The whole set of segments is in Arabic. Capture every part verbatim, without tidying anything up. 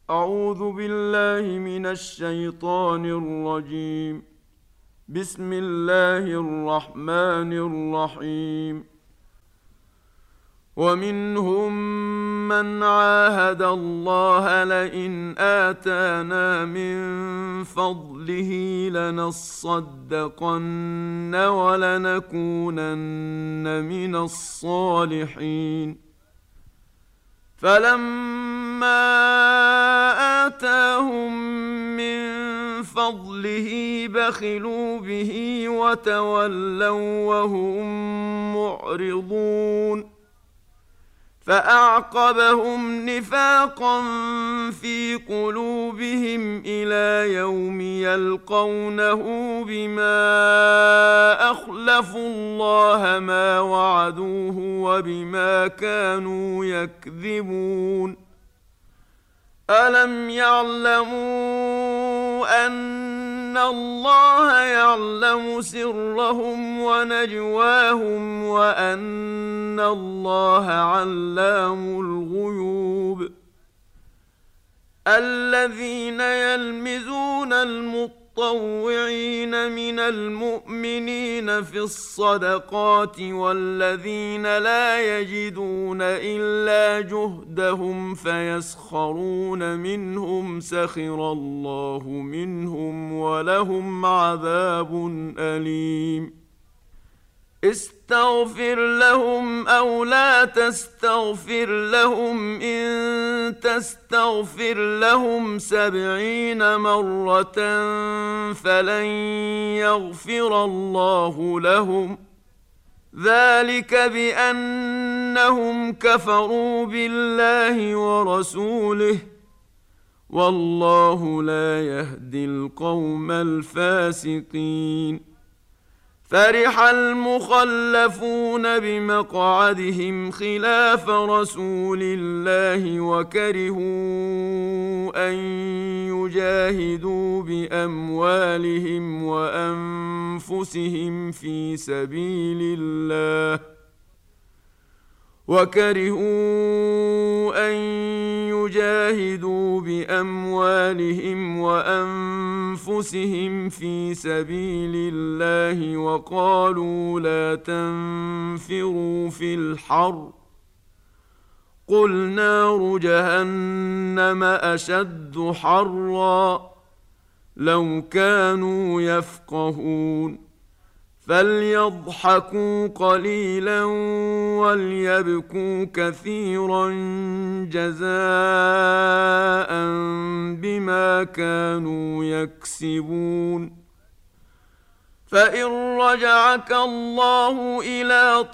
أعوذ بالله من الشيطان الرجيم. بسم الله الرحمن الرحيم. ومنهم من عاهد الله لئن آتانا من فضله لنصدقن ولنكونن من الصالحين. فلما آتاهم من فضله بخلوا به وتولوا وهم معرضون. فأعقبهم نفاقا في قلوبهم إلى يوم يلقونه بما أخلفوا الله ما وعدوه وبما كانوا يكذبون. ألم يعلموا أن الله يعلم سرهم ونجواهم وأن الله علام الغيوب. الذين يلمزون المطوعين من المؤمنين في الصدقات والذين لا يجدون إلا جهدهم فيسخرون منهم سخر الله منهم ولهم عذاب أليم. استغفر لهم أو لا تستغفر لهم إن تستغفر لهم سبعين مرة فلن يغفر الله لهم. ذلك بأنهم كفروا بالله ورسوله والله لا يهدي القوم الفاسقين. فرح المخلفون بمقعدهم خلاف رسول الله وكرهوا أن يجاهدوا بأموالهم وأنفسهم في سبيل الله وكرهوا أن يجاهدوا بأموالهم وأنفسهم في سبيل الله وقالوا لا تنفروا في الحر قل نار جهنم أشد حرا لو كانوا يفقهون. فليضحكوا قليلا وليبكوا كثيرا جزاء بما كانوا يكسبون. فإن رجعك الله إلى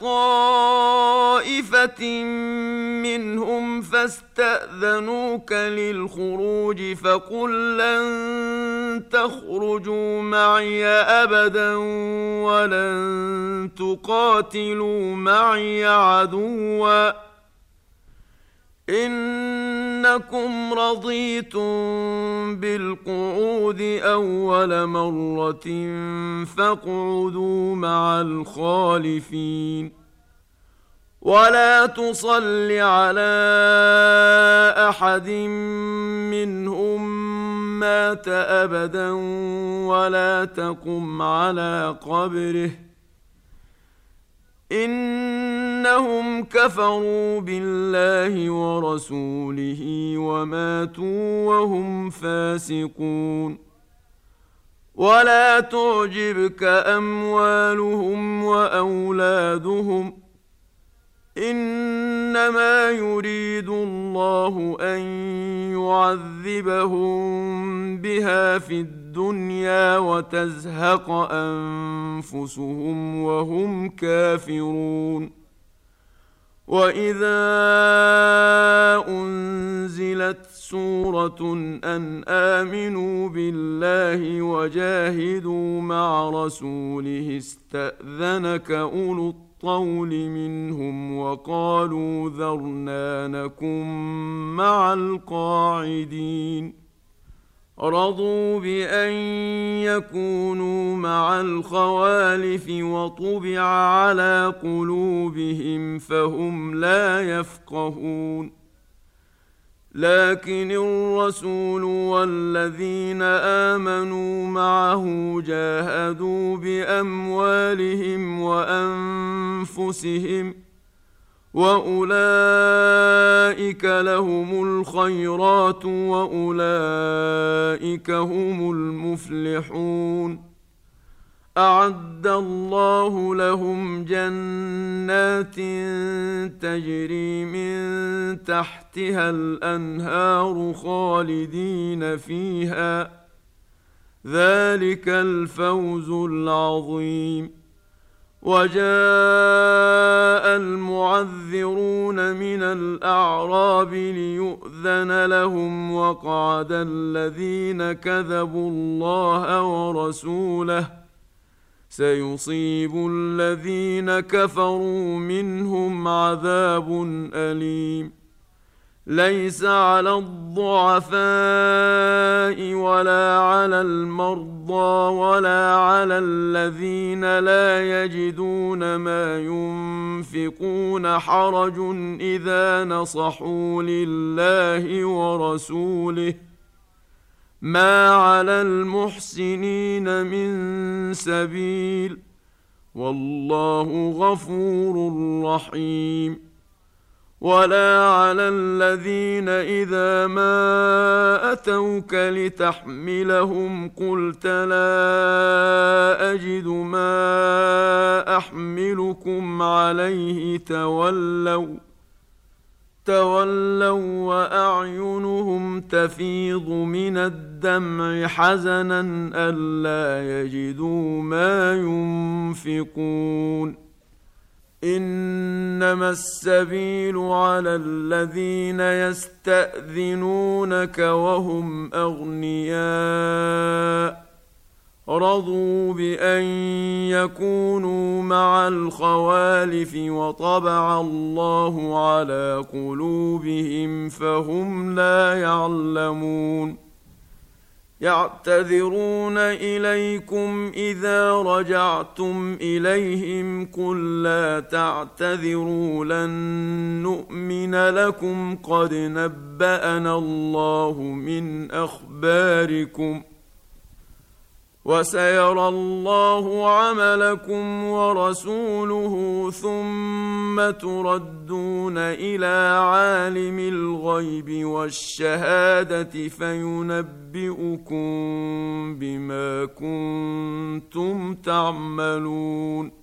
طائفة منهم فاستأذنوك للخروج فقل لن تخرجوا معي أبدا ولن تقاتلوا معي عدوا إنكم رضيتم بالقعود أول مرة فاقعدوا مع الخالفين. ولا تصل على أحد منهم مات أبدا ولا تقم على قبره إنهم كفروا بالله ورسوله وماتوا وهم فاسقون. ولا تعجبك أموالهم وأولادهم إنما يريد الله أن يعذبهم بها في الدنيا وتزهق أنفسهم وهم كافرون. وإذا أنزلت سورة أن آمنوا بالله وجاهدوا مع رسوله استأذنك أولو الطول منهم وقالوا ذرنا نكن مع القاعدين. رضوا بأن يكونوا مع الخوالف وطبع على قلوبهم فهم لا يفقهون. لكن الرسول والذين آمنوا معه جاهدوا بأموالهم وأنفسهم وأولئك لهم الخيرات وأولئك هم المفلحون. أعد الله لهم جنات تجري من تحتها الأنهار خالدين فيها، ذلك الفوز العظيم. وجاء المعذرون من الأعراب ليؤذن لهم وقعد الذين كذبوا الله ورسوله، سيصيب الذين كفروا منهم عذاب أليم. ليس على الضعفاء ولا على المرضى ولا على الذين لا يجدون ما ينفقون حرج إذا نصحوا لله ورسوله، ما على المحسنين من سبيل، والله غفور رحيم. ولا على الذين إذا ما أتوك لتحملهم قلت لا أجد ما أحملكم عليه تولوا تولوا وأعينهم تفيض من الدمع حزنا ألا يجدوا ما ينفقون. إنما السبيل على الذين يستأذنونك وهم أغنياء رضوا بأن يكونوا مع الخوالف وطبع الله على قلوبهم فهم لا يعلمون. يعتذرون إليكم إذا رجعتم إليهم قل لا تعتذروا لن نؤمن لكم قد نبأنا الله من أخباركم وسيرى الله عملكم ورسوله ثم تردون إلى عالم الغيب والشهادة فينبئكم بما كنتم تعملون.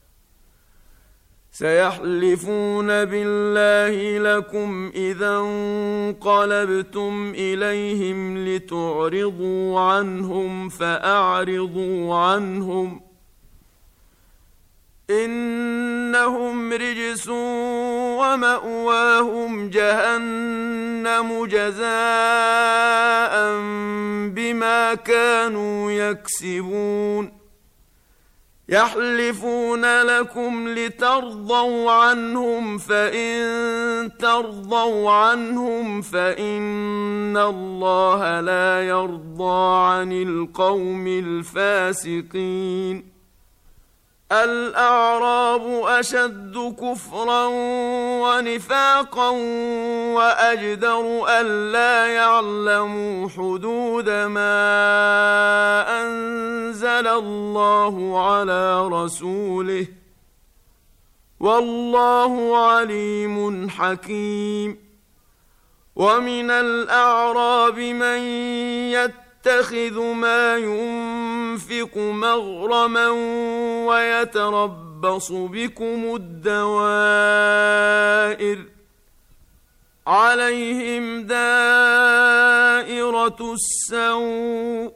سيحلفون بالله لكم إذا انقلبتم إليهم لتعرضوا عنهم فأعرضوا عنهم إنهم رجس ومأواهم جهنم جزاء بما كانوا يكسبون. يحلفون لكم لترضوا عنهم فإن ترضوا عنهم فإن الله لا يرضى عن القوم الفاسقين. الأعراب أشد كفرا ونفاقا وأجدر ألا يعلموا حدود ما أنزل الله على رسوله، والله عليم حكيم. ومن الأعراب من يتخذ ما ينفق مغرما ويتربص بكم الدوائر عليهم دائرة السوء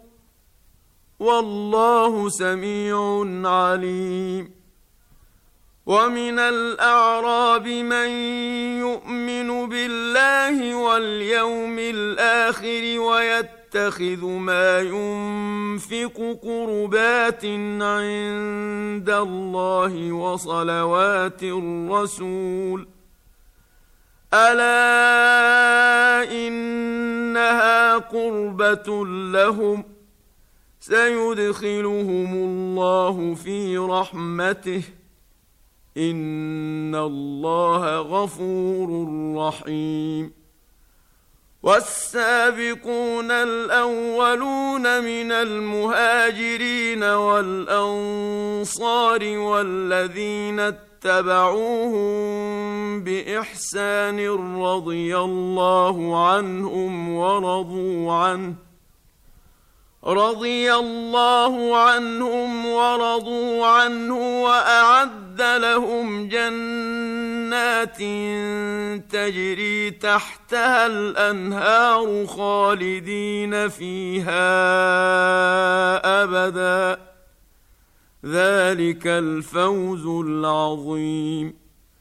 والله سميع عليم. ومن الأعراب من يؤمن بالله واليوم الآخر ويتخذ ما ينفق قربات عند الله وصلوات الرسول، ألا إنها قربة لهم سيدخلهم الله في رحمته إن الله غفور رحيم. والسابقون الأولون من المهاجرين والأنصار والذين اتبعوهم بإحسان رضي الله عنهم ورضوا عنه رضي الله عنهم ورضوا عنه وأعد لهم جنات تجري تحتها الأنهار خالدين فيها أبدا ذلك الفوز العظيم.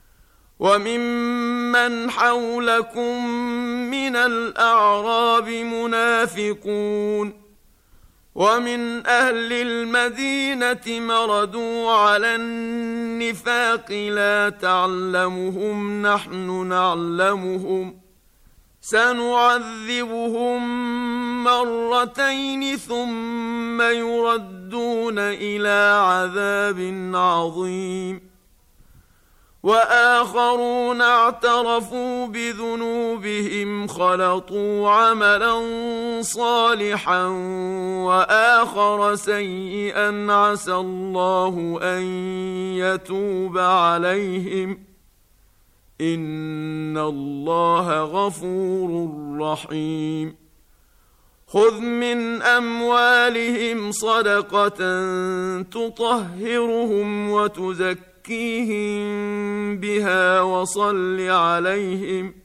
وممن حولكم من الأعراب منافقون ومن أهل المدينة مردوا على النفاق لا تعلمهم نحن نعلمهم سنعذبهم مرتين ثم يردون إلى عذاب عظيم. وآخرون اعترفوا بذنوبهم خلطوا عملا صالحا وآخر سيئا عسى الله أن يتوب عليهم إن الله غفور رحيم. خذ من أموالهم صدقة تطهرهم وتزكيهم زكيهم بها وصل عليهم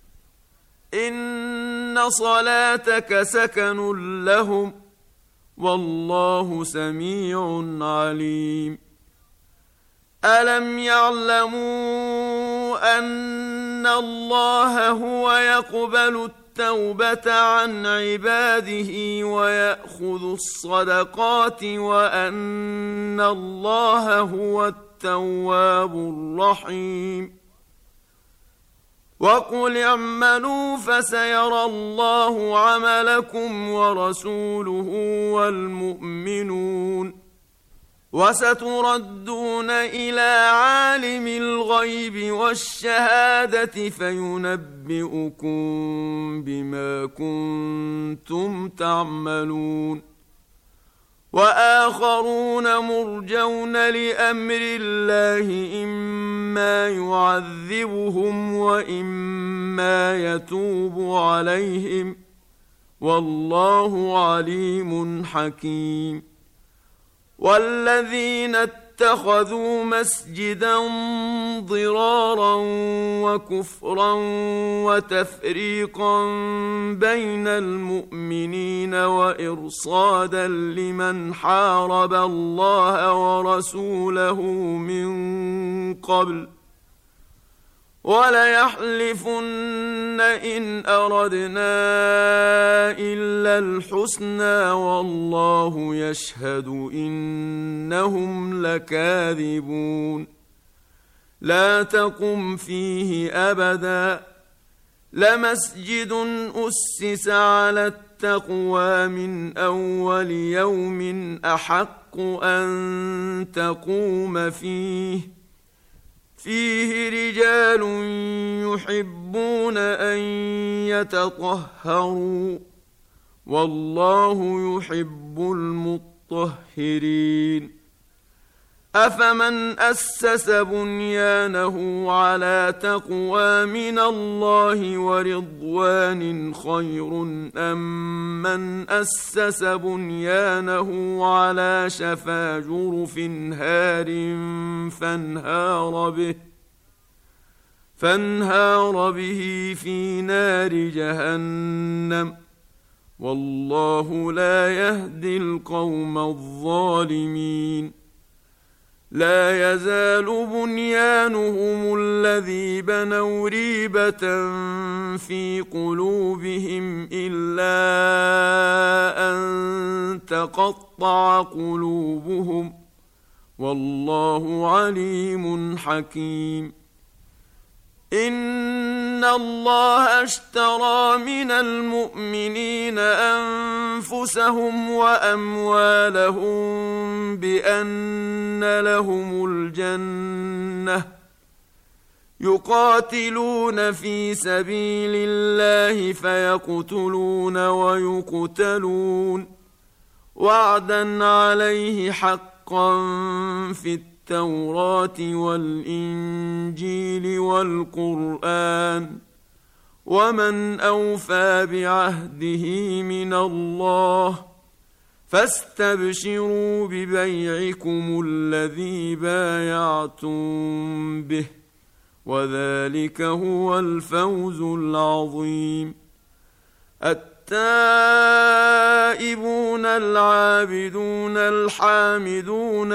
إن صلاتك سكن لهم والله سميع عليم. ألم يعلموا أن الله هو يقبل التوبة عن عباده ويأخذ الصدقات وأن الله هو التواب الرحيم. وقل اعملوا فسيرى الله عملكم ورسوله والمؤمنون وستردون إلى عالم الغيب والشهادة فينبئكم بما كنتم تعملون. وآخرون مرجون لأمر الله إما يعذبهم وإما يتوب عليهم والله عليم حكيم. والذين اتخذوا مسجدا ضرارا وكفرا وتفريقا بين المؤمنين وإرصادا لمن حارب الله ورسوله من قبل وليحلفن إن أردنا إلا الحسنى والله يشهد إنهم لكاذبون. لا تقم فيه أبدا لمسجد أسس على التقوى من أول يوم أحق أن تقوم فيه فيه رجال يحبون أن يتطهروا والله يحب المطهرين. أفمن أسس بنيانه على تقوى من الله ورضوان خير أم من أسس بنيانه على شفا جرف هار فانهار به فانهار به في نار جهنم والله لا يهدي القوم الظالمين. لا يزال بنيانهم الذي بنوا ريبة في قلوبهم إلا أن تقطع قلوبهم والله عليم حكيم. إن الله اشترى من المؤمنين أنفسهم وأموالهم بأن لهم الجنة يقاتلون في سبيل الله فيقتلون ويقتلون وعدا عليه حقا في التوراة والإنجيل والقرآن ومن أوفى بعهده من الله فاستبشروا ببيعكم الذي بايعتم به وذلك هو الفوز العظيم. التائبون العابدون الحامدون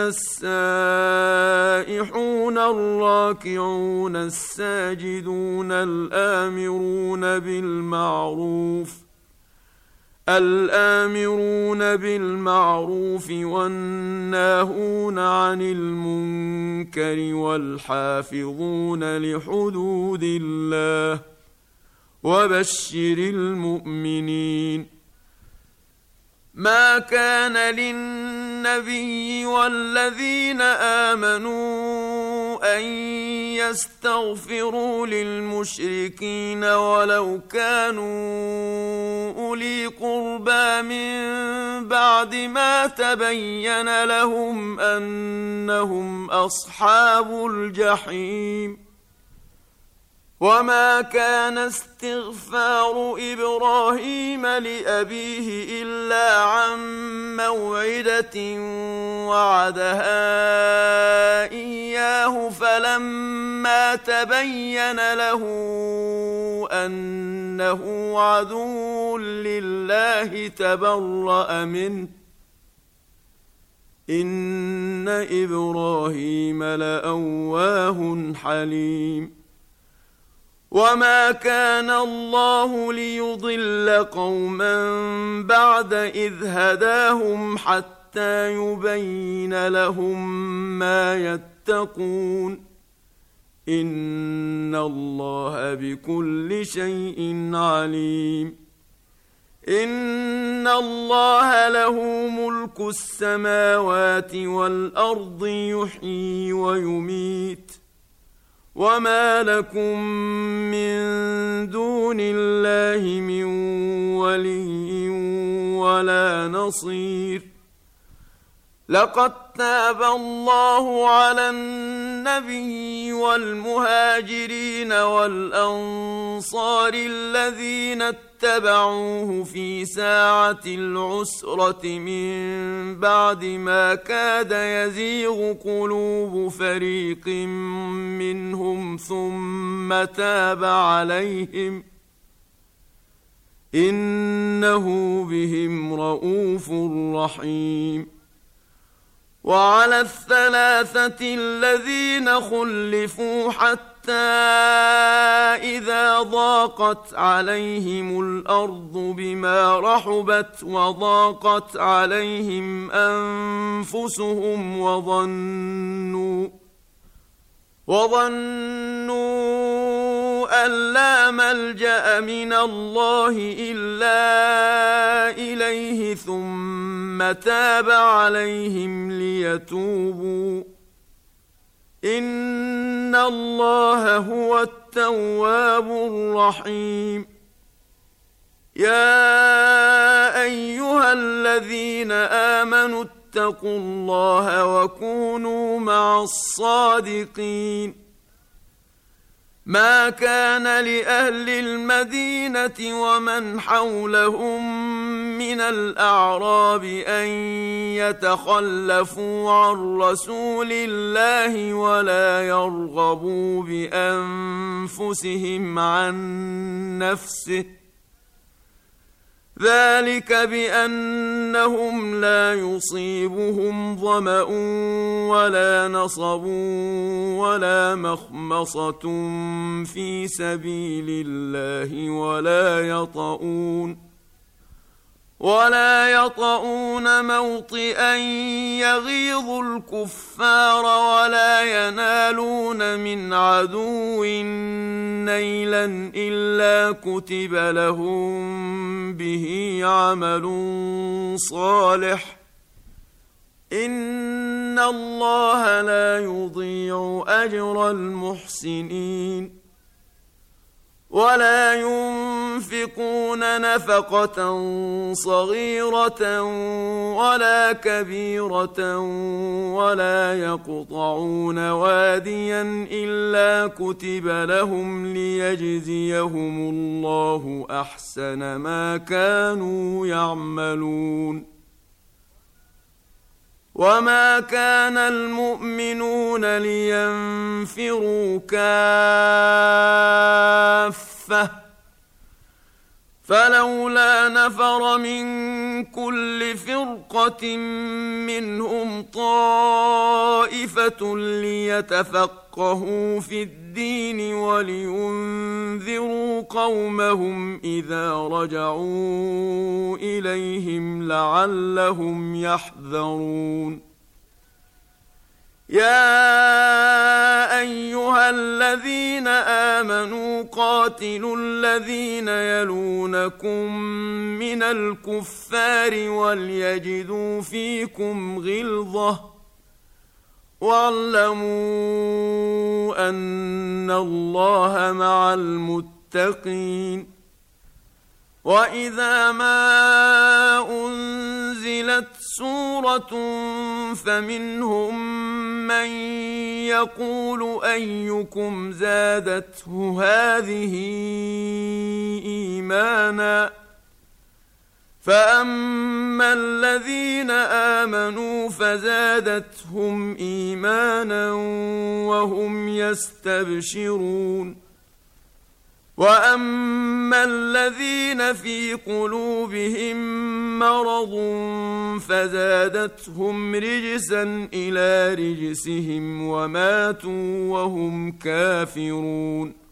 السائحون الراكعون الساجدون الآمرون بالمعروف الآمرون بالمعروف والناهون عن المنكر والحافظون لحدود الله وبشر المؤمنين. ما كان للنبي والذين آمنوا أن يستغفروا للمشركين ولو كانوا أولي قربى من بعد ما تبين لهم أنهم أصحاب الجحيم. وما كان استغفار إبراهيم لأبيه إلا عن موعدة وعدها إياه فلما تبين له أنه عدو لله تبرأ منه إن إبراهيم لأواه حليم. وما كان الله ليضل قوما بعد إذ هداهم حتى يبين لهم ما يتقون إن الله بكل شيء عليم. إن الله له ملك السماوات والأرض يحيي ويميت وما لكم من دون الله من ولي ولا نصير. لقد تاب الله على النبي والمهاجرين والأنصار الذين اتبعوه في ساعة العسرة من بعد ما كاد يزيغ قلوب فريق منهم ثم تاب عليهم إنه بهم رءوف رحيم. وعلى الثلاثة الذين خلفوا حتى إذا ضاقت عليهم الأرض بما رحبت وضاقت عليهم أنفسهم وظنوا وظنوا أن لا ملجأ من الله إلا إليه ثم تاب عليهم ليتوبوا إن الله هو التواب الرحيم. يا أيها الذين آمنوا اتقوا الله وكونوا مع الصادقين. ما كان لأهل المدينة ومن حولهم من الأعراب أن يتخلفوا عن رسول الله ولا يرغبوا بأنفسهم عن نفسه ذلك بأنهم لا يصيبهم ظمأ ولا نصب ولا مخمصة في سبيل الله ولا يطؤون ولا يطؤون موطئا يغيظ الكفار ولا ينالون من عدو نيلا إلا كتب لهم به عمل صالح إن الله لا يضيع أجر المحسنين ولا ينفقون نفقة صغيرة ولا كبيرة ولا يقطعون واديا إلا كتب لهم ليجزيهم الله أحسن ما كانوا يعملون وما كان المؤمنون لينفروا كافة فلولا نفر من كل فرقة منهم طائفة ليتفقهوا في الدين ولينذروا قومهم إذا رجعوا إليهم لعلهم يحذرون يا أيها الذين آمنوا قاتلوا الذين يلونكم من الكفار وليجدوا فيكم غلظة واعلموا أن الله مع المتقين وإذا ما أنزلت سورة فمنهم من يقول أيكم زادته هذه إيمانا فأما الذين آمنوا فزادتهم إيمانا وهم يستبشرون وأما الذين في قلوبهم مرض فزادتهم رجسا إلى رجسهم وماتوا وهم كافرون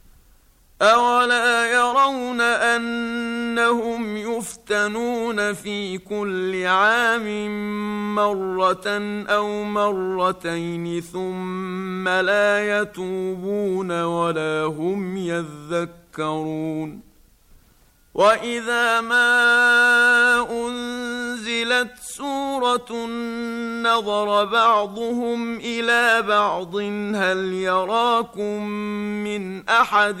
أولا يرون أنهم يفتنون في كل عام مرة أو مرتين ثم لا يتوبون ولا هم يذكرون وإذا ما أنزلت سورة نظر بعضهم إلى بعض هل يراكم من أحد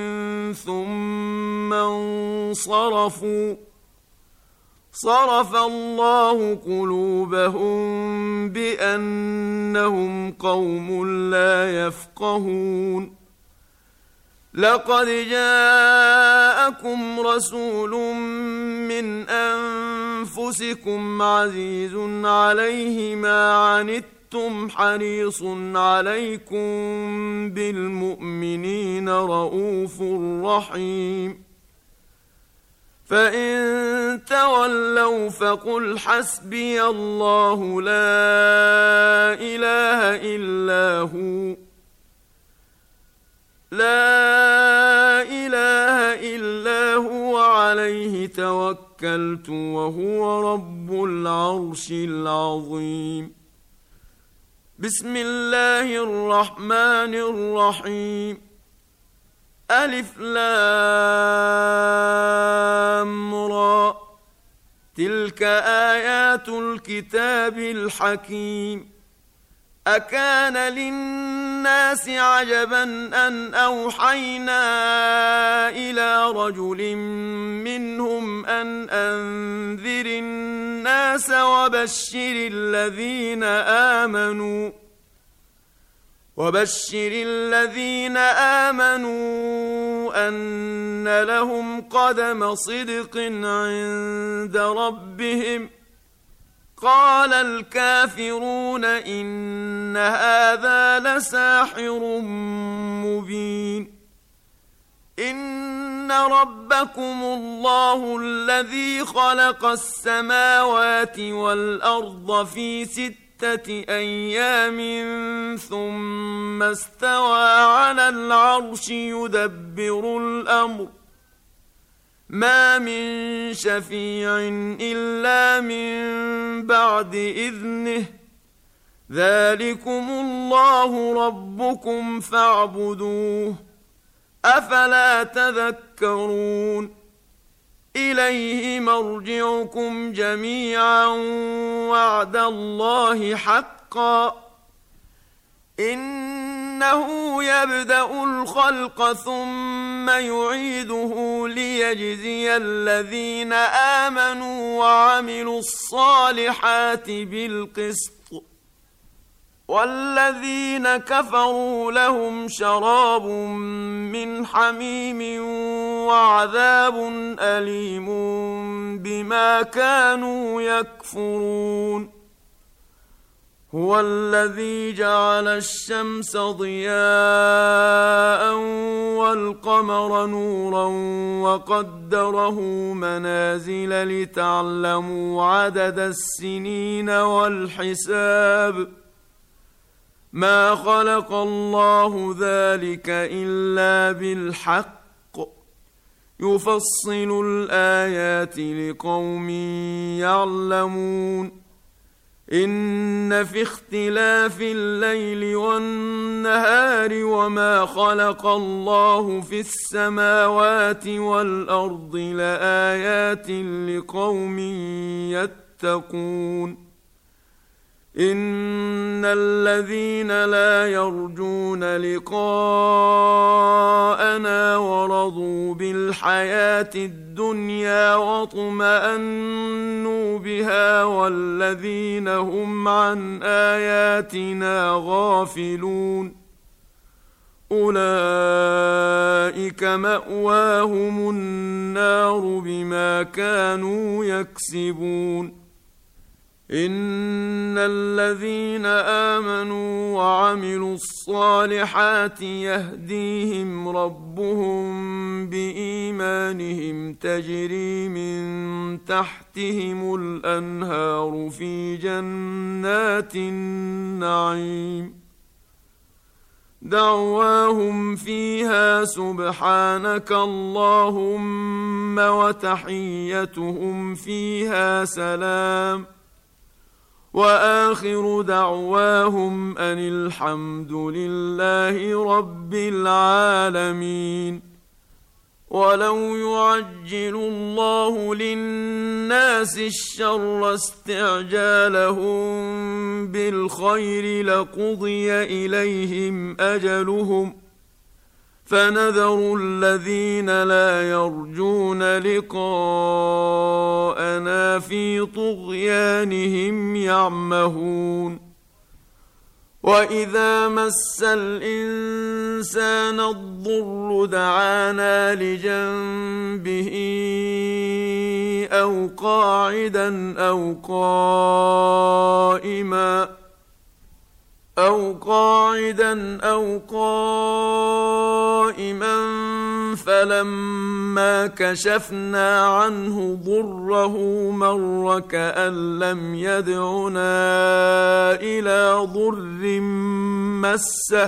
ثم انصرفوا صرف الله قلوبهم بأنهم قوم لا يفقهون لقد جاءكم رسول من أنفسكم عزيز عليه ما عنتم حريص عليكم بالمؤمنين رؤوف رحيم فإن تولوا فقل حسبي الله لا إله إلا هو لا إله إلا هو عليه توكلت وهو رب العرش العظيم بسم الله الرحمن الرحيم ألف لام را تلك آيات الكتاب الحكيم أكان للناس عجبا أن أوحينا إلى رجل منهم أن أنذر الناس وبشر الذين آمنوا وبشر الذين آمنوا أن لهم قدم صدق عند ربهم قال الكافرون إن هذا لساحر مبين إن ربكم الله الذي خلق السماوات والأرض في ستة أيام ثم استوى على العرش يدبر الأمر ما من شفيع إلا من بعد إذنه ذلكم الله ربكم فاعبدوه أفلا تذكرون إليه مرجعكم جميعا وعد الله حقا إنه يبدأ الخلق ثم يعيده ليجزي الذين آمنوا وعملوا الصالحات بالقسط والذين كفروا لهم شراب من حميم وعذاب أليم بما كانوا يكفرون هو الذي جعل الشمس ضياء والقمر نورا وقدره منازل لتعلموا عدد السنين والحساب ما خلق الله ذلك إلا بالحق يفصل الآيات لقوم يعلمون إن في اختلاف الليل والنهار وما خلق الله في السماوات والأرض لآيات لقوم يتقون إن الذين لا يرجون لقاءنا ورضوا بالحياة الدنيا واطمأنوا بها والذين هم عن آياتنا غافلون أولئك مأواهم النار بما كانوا يكسبون إن الذين آمنوا وعملوا الصالحات يهديهم ربهم بإيمانهم تجري من تحتهم الأنهار في جنات النعيم دعواهم فيها سبحانك اللهم وتحيتهم فيها سلام وآخر دعواهم أن الحمد لله رب العالمين ولو يعجل الله للناس الشر استعجالهم بالخير لقضي إليهم أجلهم فنذر الذين لا يرجون لقاءنا في طغيانهم يعمهون وإذا مس الإنسان الضر دعانا لجنبه أو قاعدا أو قائما أو قاعدا أو قائما فلما كشفنا عنه ضره مر كأن لم يدعنا إلى ضر مسه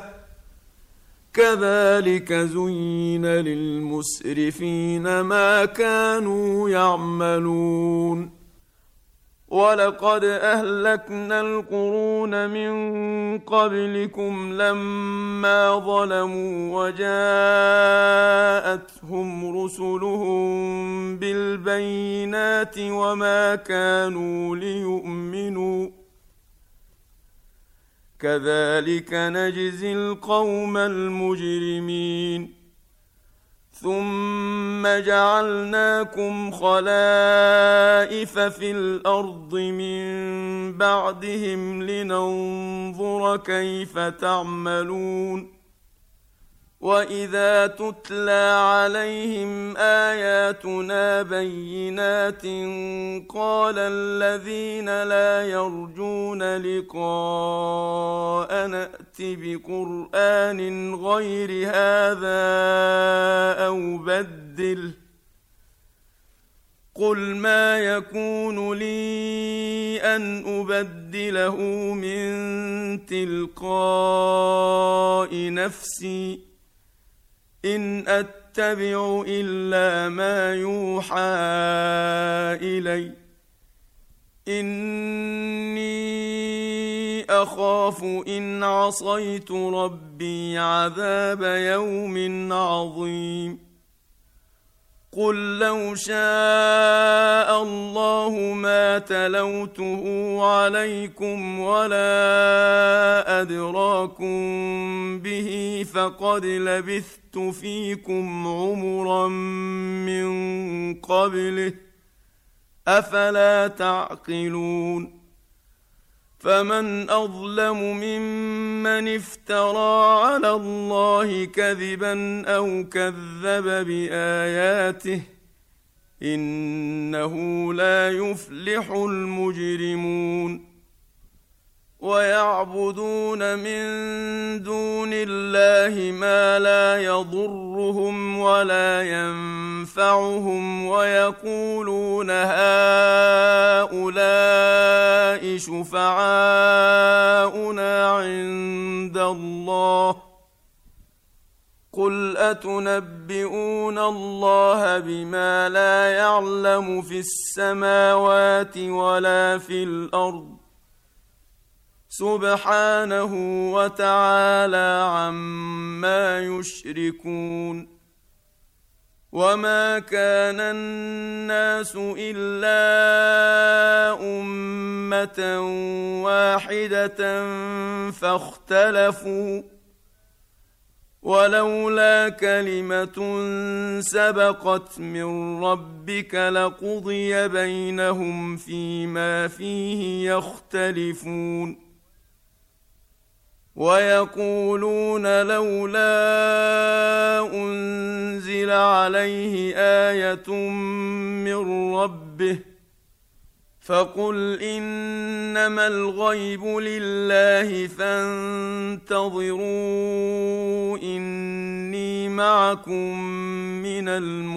كذلك زين للمسرفين ما كانوا يعملون ولقد أهلكنا القرون من قبلكم لما ظلموا وجاءتهم رسلهم بالبينات وما كانوا ليؤمنوا كذلك نجزي القوم المجرمين ثم جعلناكم خلائف في الأرض من بعدهم لننظر كيف تعملون وإذا تتلى عليهم آياتنا بينات قال الذين لا يرجون لقاءنا ائت بقرآن غير هذا أو بدله قل ما يكون لي أن أبدله من تلقاء نفسي إن أتبع إلا ما يوحى إلي إني أخاف إن عصيت ربي عذاب يوم عظيم قل لو شاء الله ما تلوته عليكم ولا أدراكم به فقد لبثت فيكم عمرا من قبله أفلا تعقلون فمن أظلم ممن افترى على الله كذبا أو كذب بآياته إنه لا يفلح المجرمون ويعبدون من دون الله ما لا يضرهم ولا ينفعهم ويقولون هؤلاء شفعاؤنا عند الله قل أتنبئون الله بما لا يعلم في السماوات ولا في الأرض سبحانه وتعالى عما يشركون وما كان الناس إلا أمة واحدة فاختلفوا ولولا كلمة سبقت من ربك لقضي بينهم فيما فيه يختلفون ويقولون لولا أنزل عليه آية من ربه فقل إنما الغيب لله فانتظروا إني معكم من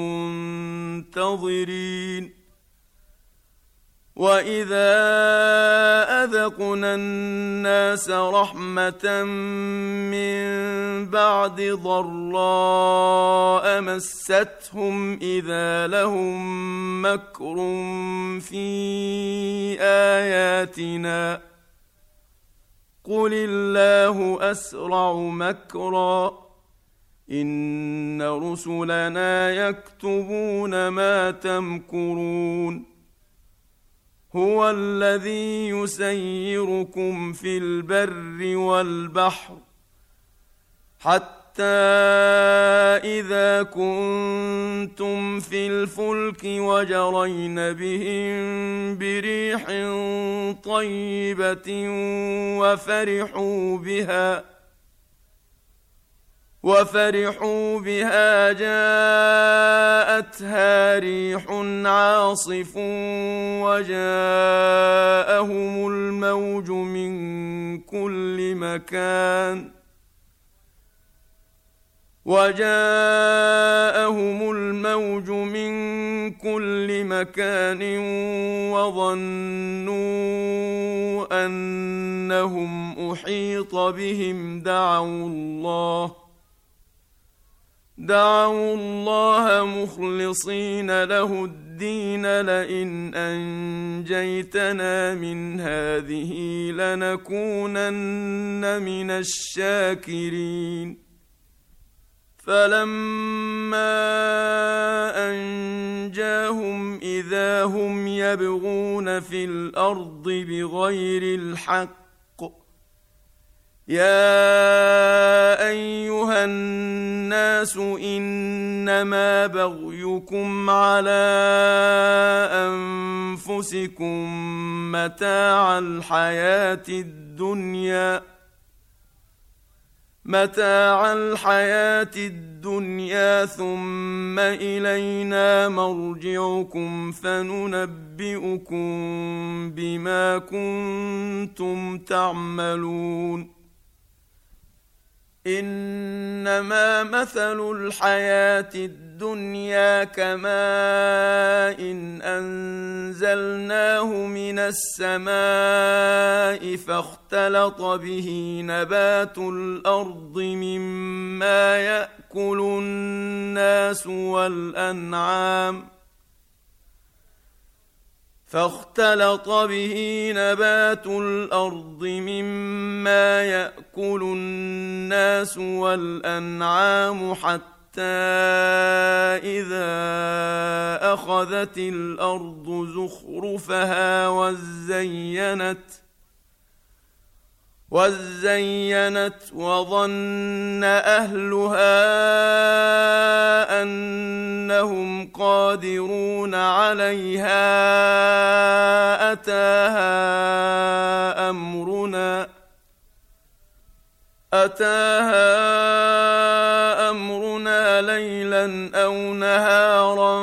المنتظرين وإذا أذقنا الناس رحمة من بعد ضراء مستهم إذا لهم مكر في آياتنا قل الله أسرع مكرا إن رسلنا يكتبون ما تمكرون هو الذي يسيركم في البر والبحر حتى إذا كنتم في الفلك وجرين بهم بريح طيبة وفرحوا بها وفرحوا بها جاءتها ريح عاصف وجاءهم الموج من كل مكان وجاءهم الموج من كل مكان وظنوا أنهم أحيط بهم دعوا الله دعوا الله مخلصين له الدين لئن أنجيتنا من هذه لنكونن من الشاكرين فلما أنجاهم إذا هم يبغون في الأرض بغير الحق يا أيها الناس إنما بغيكم على أنفسكم متاع الحياة الدنيا متاع الحياة الدنيا ثم إلينا مرجعكم فننبئكم بما كنتم تعملون إنما مثل الحياة الدنيا كماء إن أنزلناه من السماء فاختلط به نبات الأرض مما يأكل الناس والأنعام فاختلط به نبات الأرض مما يأكل الناس والأنعام حتى إذا أخذت الأرض زخرفها وزينت وزينت وظن أهلها أنهم قادرون عليها أتاها أمرنا أتاها أمرنا ليلا أو نهارا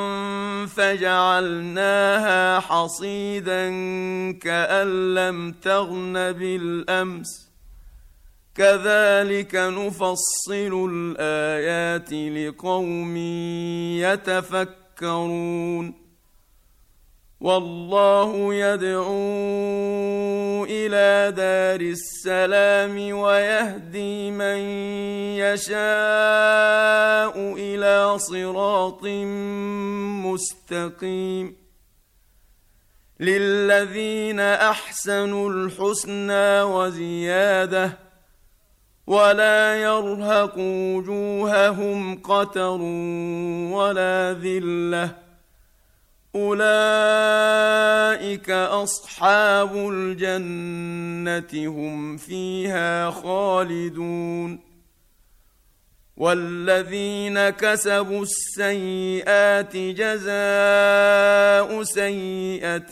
فجعلناها حصيدا كأن لم تغن بالأمس كذلك نفصل الآيات لقوم يتفكرون والله يدعو إلى دار السلام ويهدي من يشاء إلى صراط مستقيم للذين أحسنوا الحسنى وزيادة ولا يرهق وجوههم قتر ولا ذلة أولئك أصحاب الجنة هم فيها خالدون والذين كسبوا السيئات جزاء سيئة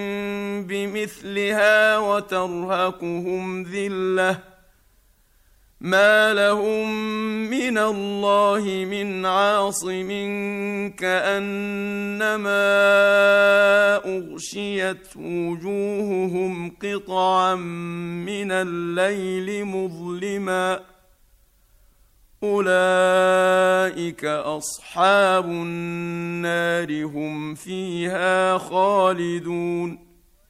بمثلها وترهقهم ذلة ما لهم من الله من عاصم كأنما أغشيت وجوههم قطعا من الليل مظلما أولئك أصحاب النار هم فيها خالدون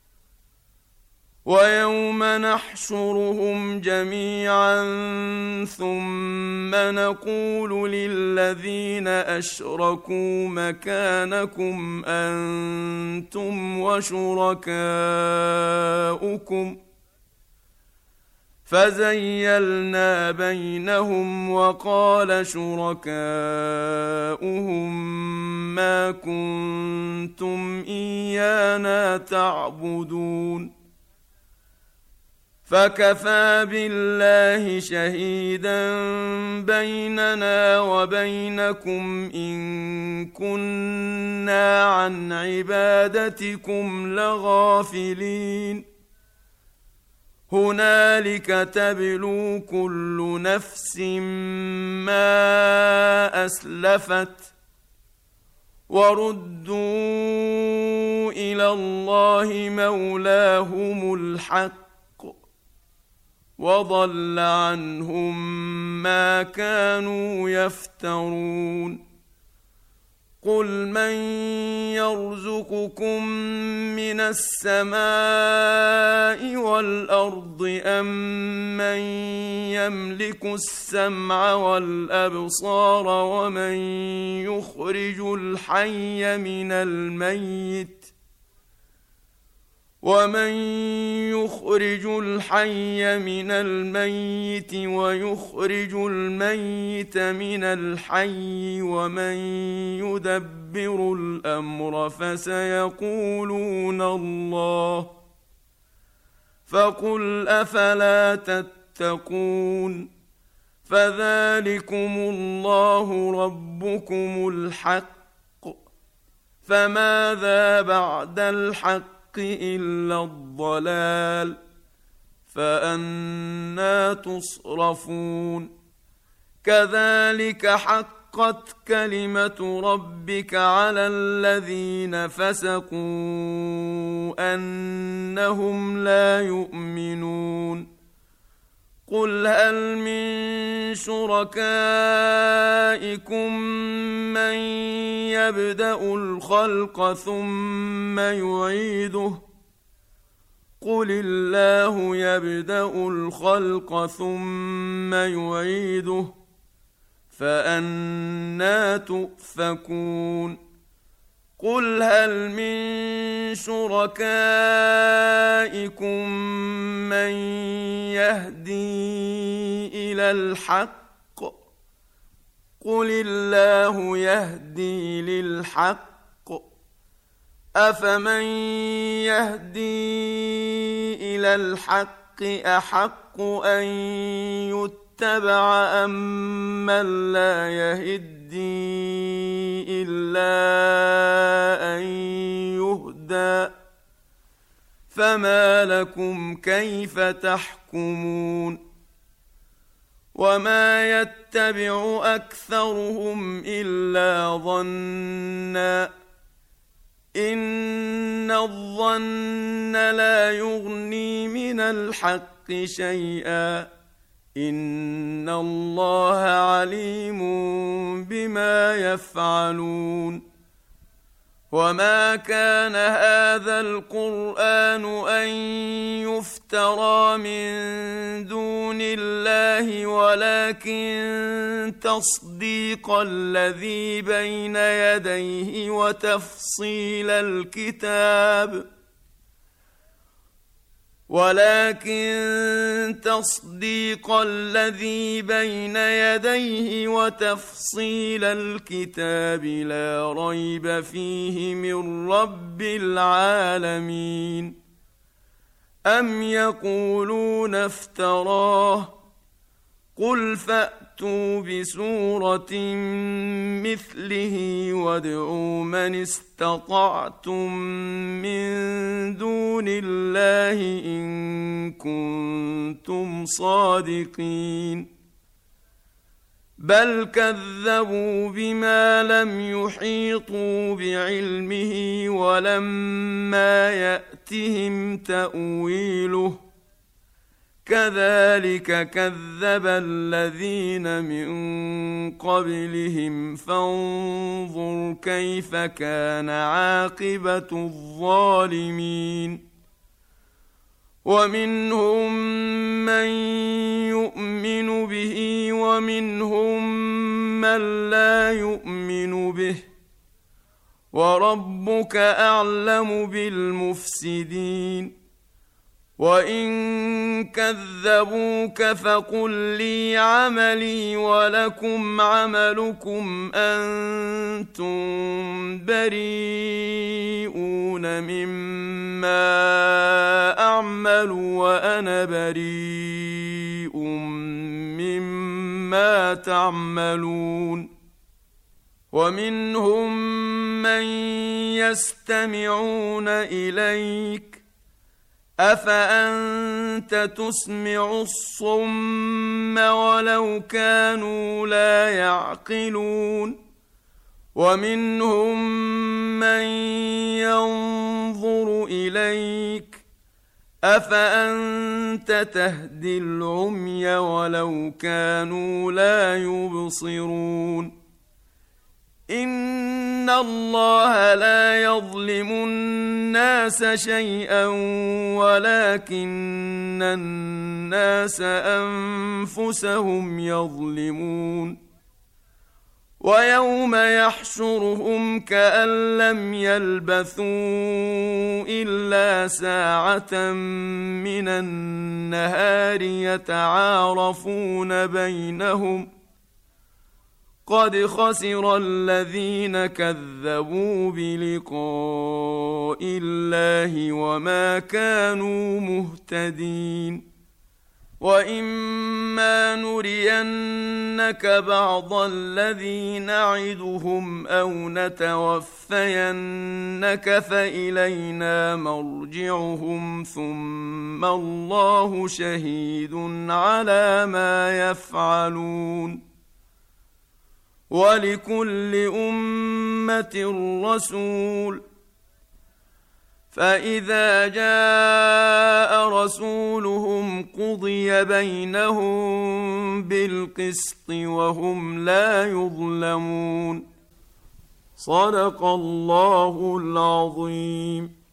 ويوم نحشرهم جميعا ثم نقول للذين أشركوا مكانكم أنتم وشركاؤكم فزيلنا بينهم وقال شركاؤهم ما كنتم إيانا تعبدون فكفى بالله شهيدا بيننا وبينكم إن كنا عن عبادتكم لغافلين هنالك تبلو كل نفس ما أسلفت وردوا إلى الله مولاهم الحق وضل عنهم ما كانوا يفترون قل من يرزقكم من السماء والأرض أم من يملك السمع والأبصار ومن يخرج الحي من الميت ومن يخرج الحي من الميت ويخرج الميت من الحي ومن يدبر الأمر فسيقولون الله فقل أفلا تتقون فذلكم الله ربكم الحق فماذا بعد الحق إلا الضلال فأنى تصرفون كذلك حقت كلمة ربك على الذين فسقوا أنهم لا يؤمنون قل هل من شركائكم من يبدأ الخلق ثم يعيده قل الله يبدأ الخلق ثم يعيده فأنى تؤفكون قل هل من شركائكم من يهدي إلى الحق قل الله يهدي للحق أفمن يهدي إلى الحق أحق أن يتبع أم من لا يهدي إلا أن يهدى فما لكم كيف تحكمون وما يتبع أكثرهم إلا ظنا إن الظن لا يغني من الحق شيئا إن الله عليم بما يفعلون وما كان هذا القرآن أن يفترى من دون الله ولكن تصديق الذي بين يديه وتفصيل الكتاب ولكن تصديق الذي بين يديه وتفصيل الكتاب لا ريب فيه من رب العالمين أم يقولون افتراه قل فأتوا بسورة مثله وادعوا من استطعتم من دون الله إن كنتم صادقين بل كذبوا بما لم يحيطوا بعلمه ولما يأتهم تأويله كذلك كذب الذين من قبلهم فانظر كيف كان عاقبة الظالمين ومنهم من يؤمن به ومنهم من لا يؤمن به وربك أعلم بالمفسدين وإن كذبوك فقل لي عملي ولكم عملكم أنتم بريئون مما أعمل وأنا بريء مما تعملون ومنهم من يستمعون إليك أفأنت تسمع الصم ولو كانوا لا يعقلون ومنهم من ينظر إليك أفأنت تهدي العمي ولو كانوا لا يبصرون إن الله لا يظلم الناس شيئا ولكن الناس أنفسهم يظلمون ويوم يحشرهم كأن لم يلبثوا إلا ساعة من النهار يتعارفون بينهم قد خسر الذين كذبوا بلقاء الله وما كانوا مهتدين وإما نرينك بعض الذي نعدهم أو نتوفينك فإلينا مرجعهم ثم الله شهيد على ما يفعلون ولكل أمة رسول فإذا جاء رسولهم قضي بينهم بالقسط وهم لا يظلمون صدق الله العظيم.